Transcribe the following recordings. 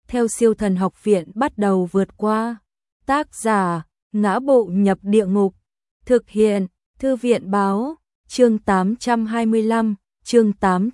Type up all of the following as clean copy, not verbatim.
theo Siêu Thần Học Viện bắt đầu vượt qua. Tác giả: Ngã Bộ Nhập Địa Ngục. Thực hiện: Thư viện báo. Chương 825, chương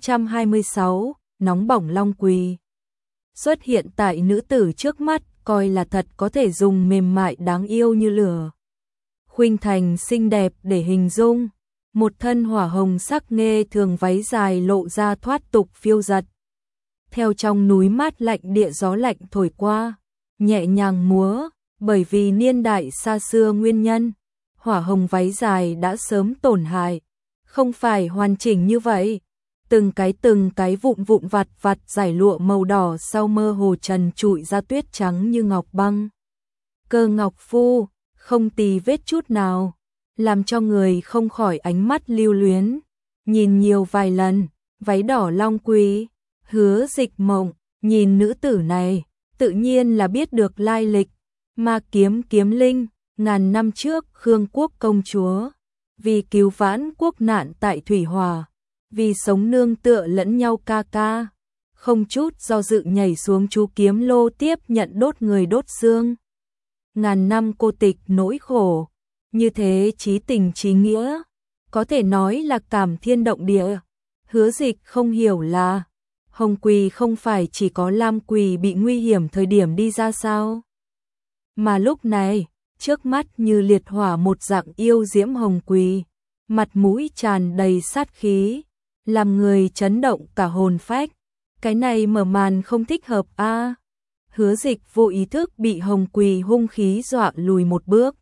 826, nóng bỏng long quỳ. Xuất hiện tại nữ tử trước mắt, coi là thật có thể dùng mềm mại đáng yêu như lửa. Khuynh thành xinh đẹp để hình dung, một thân hỏa hồng sắc nghê thường váy dài lộ ra thoát tục phiêu dật. Theo trong núi mát lạnh địa gió lạnh thổi qua, nhẹ nhàng múa, bởi vì niên đại xa xưa nguyên nhân, hỏa hồng váy dài đã sớm tổn hại, không phải hoàn chỉnh như vậy. Từng cái vụn vặt vặt giải lụa màu đỏ sau mơ hồ trần trụi ra tuyết trắng như ngọc băng. Cơ ngọc phu, không tì vết chút nào, làm cho người không khỏi ánh mắt lưu luyến. Nhìn nhiều vài lần, váy đỏ long quý, Hứa Dịch Mộng, nhìn nữ tử này, tự nhiên là biết được lai lịch. Ma kiếm kiếm linh, ngàn năm trước Khương quốc công chúa, vì cứu vãn quốc nạn tại Thủy Hòa, vì sống nương tựa lẫn nhau ca ca, không chút do dự nhảy xuống chú kiếm lô tiếp nhận đốt người đốt xương. Ngàn năm cô tịch nỗi khổ, như thế chí tình chí nghĩa, có thể nói là cảm thiên động địa. Hứa Dịch không hiểu là Hồng Quỳ không phải chỉ có Lam Quỳ bị nguy hiểm thời điểm đi ra sao? Mà lúc này, trước mắt như liệt hỏa một dạng yêu diễm Hồng Quỳ, mặt mũi tràn đầy sát khí, làm người chấn động cả hồn phách. Cái này mở màn không thích hợp a. Hứa Dịch vô ý thức bị Hồng Quỳ hung khí dọa lùi một bước.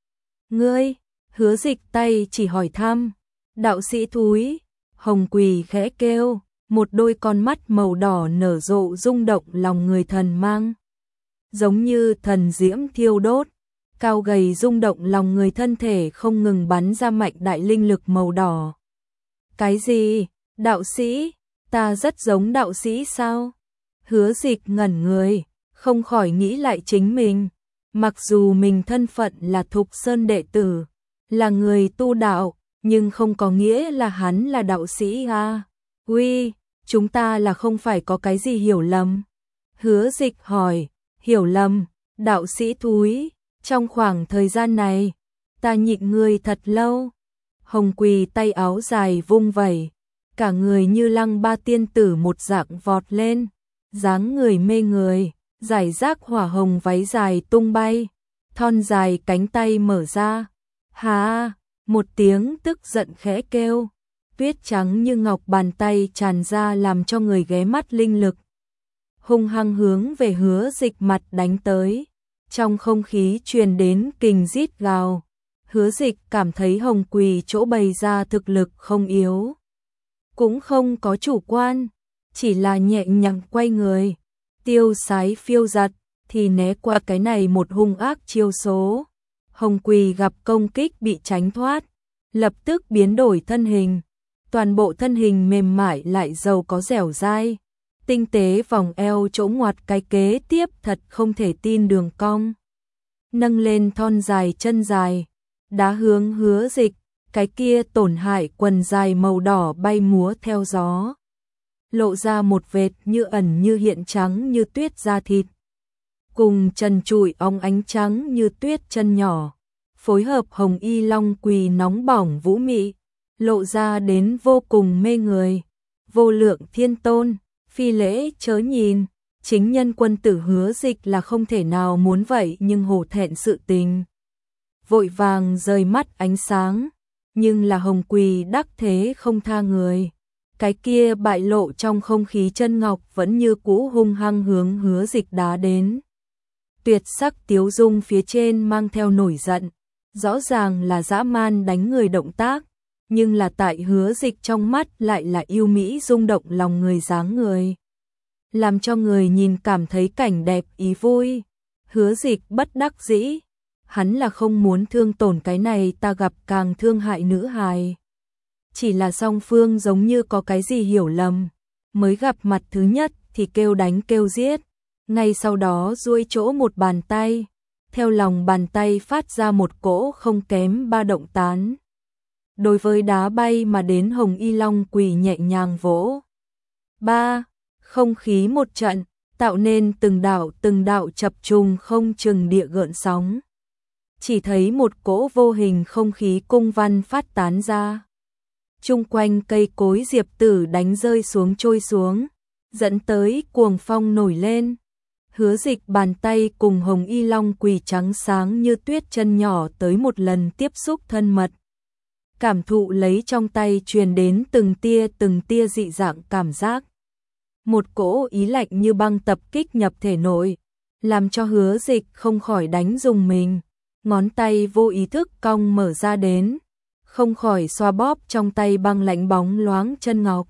Ngươi? Hứa Dịch tay chỉ hỏi thăm. Đạo sĩ thúi. Hồng Quỳ khẽ kêu, một đôi con mắt màu đỏ nở rộ rung động lòng người thần mang. Giống như thần diễm thiêu đốt, cao gầy rung động lòng người, thân thể không ngừng bắn ra mạnh đại linh lực màu đỏ. Cái gì? Đạo sĩ? Ta rất giống đạo sĩ sao? Hứa Dịch ngẩn người, không khỏi nghĩ lại chính mình. Mặc dù mình thân phận là Thục Sơn đệ tử, là người tu đạo, nhưng không có nghĩa là hắn là đạo sĩ à. Uy, chúng ta là không phải có cái gì hiểu lầm? Hứa Dịch hỏi. Hiểu lầm? Đạo sĩ thúi, trong khoảng thời gian này, ta nhịn ngươi thật lâu. Hồng Quỳ tay áo dài vung vẩy, cả người như Lăng Ba tiên tử một dạng vọt lên, dáng người mê người, giải rác hỏa hồng váy dài tung bay, thon dài cánh tay mở ra. Hà, một tiếng tức giận khẽ kêu, tuyết trắng như ngọc bàn tay tràn ra làm cho người ghé mắt linh lực. Hung hăng hướng về Hứa Dịch mặt đánh tới, trong không khí truyền đến kình rít gào. Hứa Dịch cảm thấy Hồng Quỳ chỗ bày ra thực lực không yếu, cũng không có chủ quan, chỉ là nhẹ nhàng quay người, tiêu sái phiêu giật, thì né qua cái này một hung ác chiêu số. Hồng Quỳ gặp công kích bị tránh thoát, lập tức biến đổi thân hình, toàn bộ thân hình mềm mại lại giàu có dẻo dai. Tinh tế vòng eo chỗ ngoặt cái kế tiếp thật không thể tin đường cong. Nâng lên thon dài chân dài, đá hướng Hứa Dịch, cái kia tổn hại quần dài màu đỏ bay múa theo gió. Lộ ra một vệt như ẩn như hiện trắng như tuyết da thịt. Cùng trần trụi óng ánh trắng như tuyết chân nhỏ, phối hợp hồng y long quỳ nóng bỏng vũ mị, lộ ra đến vô cùng mê người. Vô lượng thiên tôn, phi lễ chớ nhìn, chính nhân quân tử Hứa Dịch là không thể nào muốn vậy nhưng hổ thẹn sự tình. Vội vàng rời mắt ánh sáng, nhưng là Hồng Quỳ đắc thế không tha người. Cái kia bại lộ trong không khí chân ngọc vẫn như cũ hung hăng hướng Hứa Dịch đá đến. Tuyệt sắc tiếu dung phía trên mang theo nổi giận, rõ ràng là dã man đánh người động tác, nhưng là tại Hứa Dịch trong mắt lại là yêu mỹ rung động lòng người dáng người, làm cho người nhìn cảm thấy cảnh đẹp ý vui. Hứa Dịch bất đắc dĩ, hắn là không muốn thương tổn cái này ta gặp càng thương hại nữ hài. Chỉ là song phương giống như có cái gì hiểu lầm, mới gặp mặt thứ nhất thì kêu đánh kêu giết, ngay sau đó duỗi chỗ một bàn tay, theo lòng bàn tay phát ra một cỗ không kém ba động tán. Đối với đá bay mà đến hồng y long quỳ nhẹ nhàng vỗ. Ba, không khí một trận, tạo nên từng đạo chập trùng không chừng địa gợn sóng. Chỉ thấy một cỗ vô hình không khí cung văn phát tán ra. Chung quanh cây cối diệp tử đánh rơi xuống trôi xuống, dẫn tới cuồng phong nổi lên. Hứa Dịch bàn tay cùng Hồng Y Long Quỳ trắng sáng như tuyết chân nhỏ tới một lần tiếp xúc thân mật. Cảm thụ lấy trong tay truyền đến từng tia dị dạng cảm giác. Một cỗ ý lạnh như băng tập kích nhập thể nội, làm cho Hứa Dịch không khỏi đánh rùng mình. Ngón tay vô ý thức cong mở ra đến, không khỏi xoa bóp trong tay băng lạnh bóng loáng chân ngọc.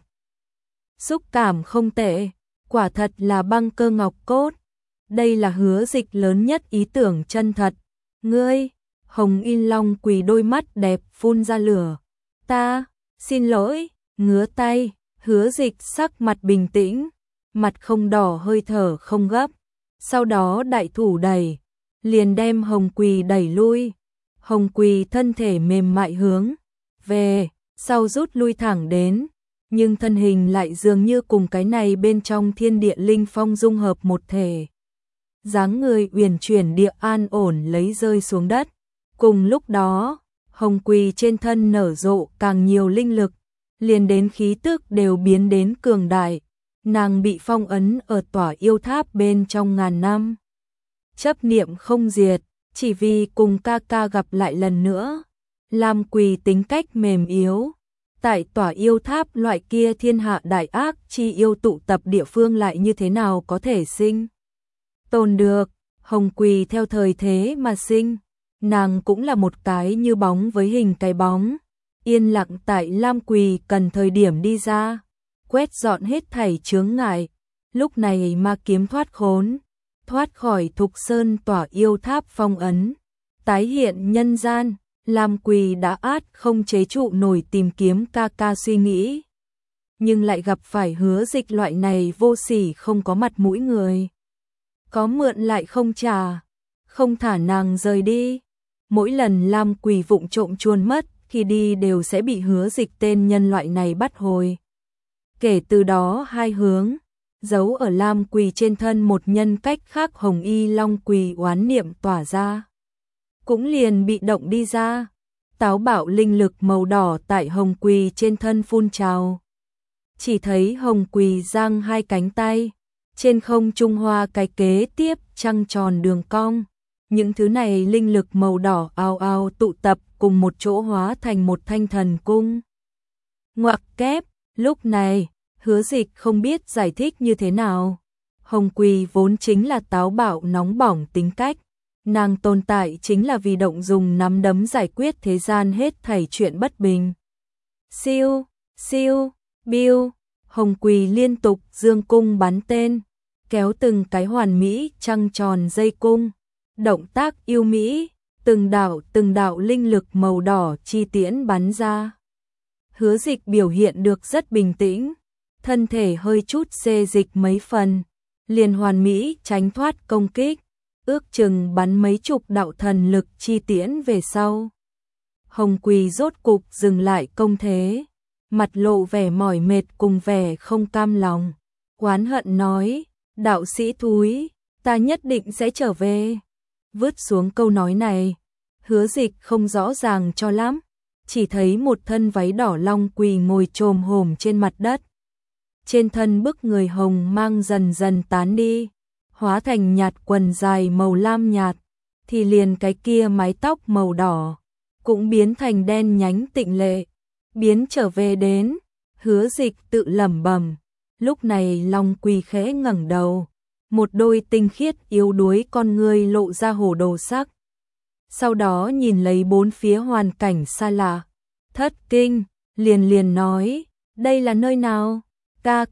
Xúc cảm không tệ, quả thật là băng cơ ngọc cốt. Đây là Hứa Dịch lớn nhất ý tưởng chân thật. Ngươi, Hồng Y Long Quỳ đôi mắt đẹp phun ra lửa. Ta, xin lỗi, ngứa tay. Hứa Dịch sắc mặt bình tĩnh, mặt không đỏ hơi thở không gấp. Sau đó đại thủ đẩy, liền đem Hồng Quỳ đẩy lui. Hồng Quỳ thân thể mềm mại hướng về sau rút lui thẳng đến, nhưng thân hình lại dường như cùng cái này bên trong thiên địa linh phong dung hợp một thể. Dáng người uyển chuyển địa an ổn lấy rơi xuống đất. Cùng lúc đó, Hồng Quỳ trên thân nở rộ càng nhiều linh lực, liền đến khí tức đều biến đến cường đại. Nàng bị phong ấn ở tỏa yêu tháp bên trong ngàn năm. Chấp niệm không diệt, chỉ vì cùng ca ca gặp lại lần nữa. Lam Quỳ tính cách mềm yếu, tại tỏa yêu tháp loại kia thiên hạ đại ác chi yêu tụ tập địa phương lại như thế nào có thể sinh tồn được. Hồng Quỳ theo thời thế mà sinh, nàng cũng là một cái như bóng với hình cái bóng, yên lặng tại Lam Quỳ cần thời điểm đi ra, quét dọn hết thảy chướng ngại. Lúc này ma kiếm thoát khốn, thoát khỏi Thục Sơn tỏa yêu tháp phong ấn, tái hiện nhân gian. Lam Quỳ đã át không chế trụ nổi tìm kiếm ca ca suy nghĩ, nhưng lại gặp phải Hứa Dịch loại này vô sỉ không có mặt mũi người. Có mượn lại không trả, không thả nàng rời đi. Mỗi lần Lam Quỳ vụng trộm chuồn mất, khi đi đều sẽ bị Hứa Dịch tên nhân loại này bắt hồi. Kể từ đó hai hướng, giấu ở Lam Quỳ trên thân một nhân cách khác Hồng Y Long Quỳ oán niệm tỏa ra, cũng liền bị động đi ra. Táo bạo linh lực màu đỏ tại Hồng Quỳ trên thân phun trào. Chỉ thấy Hồng Quỳ giang hai cánh tay, trên không trung hoa cái kế tiếp trăng tròn đường cong. Những thứ này linh lực màu đỏ ao ao tụ tập cùng một chỗ hóa thành một thanh thần cung. Ngoặc kép, lúc này, Hứa Dịch không biết giải thích như thế nào. Hồng Quỳ vốn chính là táo bạo nóng bỏng tính cách. Nàng tồn tại chính là vì động dùng nắm đấm giải quyết thế gian hết thảy chuyện bất bình. Siêu, siêu, biu, Hồng Quỳ liên tục dương cung bắn tên, kéo từng cái hoàn mỹ trăng tròn dây cung. Động tác yêu mỹ, từng đạo linh lực màu đỏ chi tiễn bắn ra. Hứa Dịch biểu hiện được rất bình tĩnh, thân thể hơi chút xê dịch mấy phần, liền hoàn mỹ tránh thoát công kích. Ước chừng bắn mấy chục đạo thần lực chi tiễn về sau. Hồng Quỳ rốt cục dừng lại công thế, mặt lộ vẻ mỏi mệt cùng vẻ không cam lòng. Oán hận nói, đạo sĩ thúi, ta nhất định sẽ trở về. Vứt xuống câu nói này, Hứa Dịch không rõ ràng cho lắm, chỉ thấy một thân váy đỏ Long Quỳ ngồi chồm hổm trên mặt đất. Trên thân bức người hồng mang dần dần tán đi, hóa thành nhạt quần dài màu lam nhạt, thì liền cái kia mái tóc màu đỏ cũng biến thành đen nhánh tịnh lệ, biến trở về đến. Hứa Dịch tự lẩm bẩm. Lúc này Long Quỳ khẽ ngẩng đầu, một đôi tinh khiết yếu đuối con ngươi lộ ra hồ đồ sắc. Sau đó nhìn lấy bốn phía hoàn cảnh xa lạ, thất kinh, liền nói, đây là nơi nào? Ca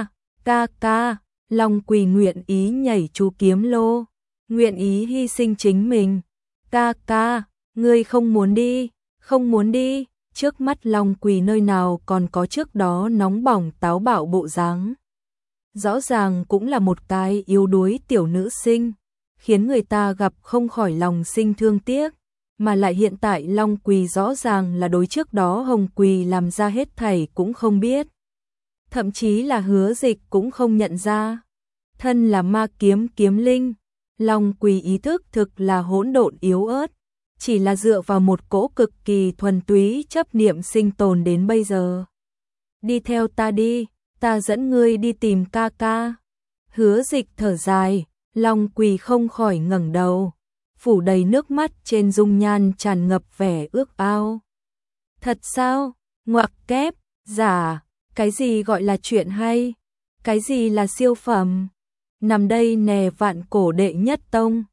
ca. Long Quỳ nguyện ý nhảy chú kiếm lô, nguyện ý hy sinh chính mình. Ca ca, ngươi không muốn đi. Trước mắt Long Quỳ nơi nào còn có trước đó nóng bỏng táo bạo bộ dáng. Rõ ràng cũng là một cái yếu đuối tiểu nữ sinh, khiến người ta gặp không khỏi lòng sinh thương tiếc. Mà lại hiện tại Long Quỳ rõ ràng là đối trước đó Hồng Quỳ làm ra hết thảy cũng không biết. Thậm chí là Hứa Dịch cũng không nhận ra. Thân là ma kiếm kiếm linh, Long Quỳ ý thức thực là hỗn độn yếu ớt, chỉ là dựa vào một cỗ cực kỳ thuần túy chấp niệm sinh tồn đến bây giờ. Đi theo ta đi, ta dẫn ngươi đi tìm ca ca. Hứa Dịch thở dài, Long Quỳ không khỏi ngẩng đầu, phủ đầy nước mắt, trên dung nhan tràn ngập vẻ ước ao. Thật sao? Ngoặc kép, giả, cái gì gọi là chuyện hay? Cái gì là siêu phẩm? Nằm đây nè, vạn cổ đệ nhất tông,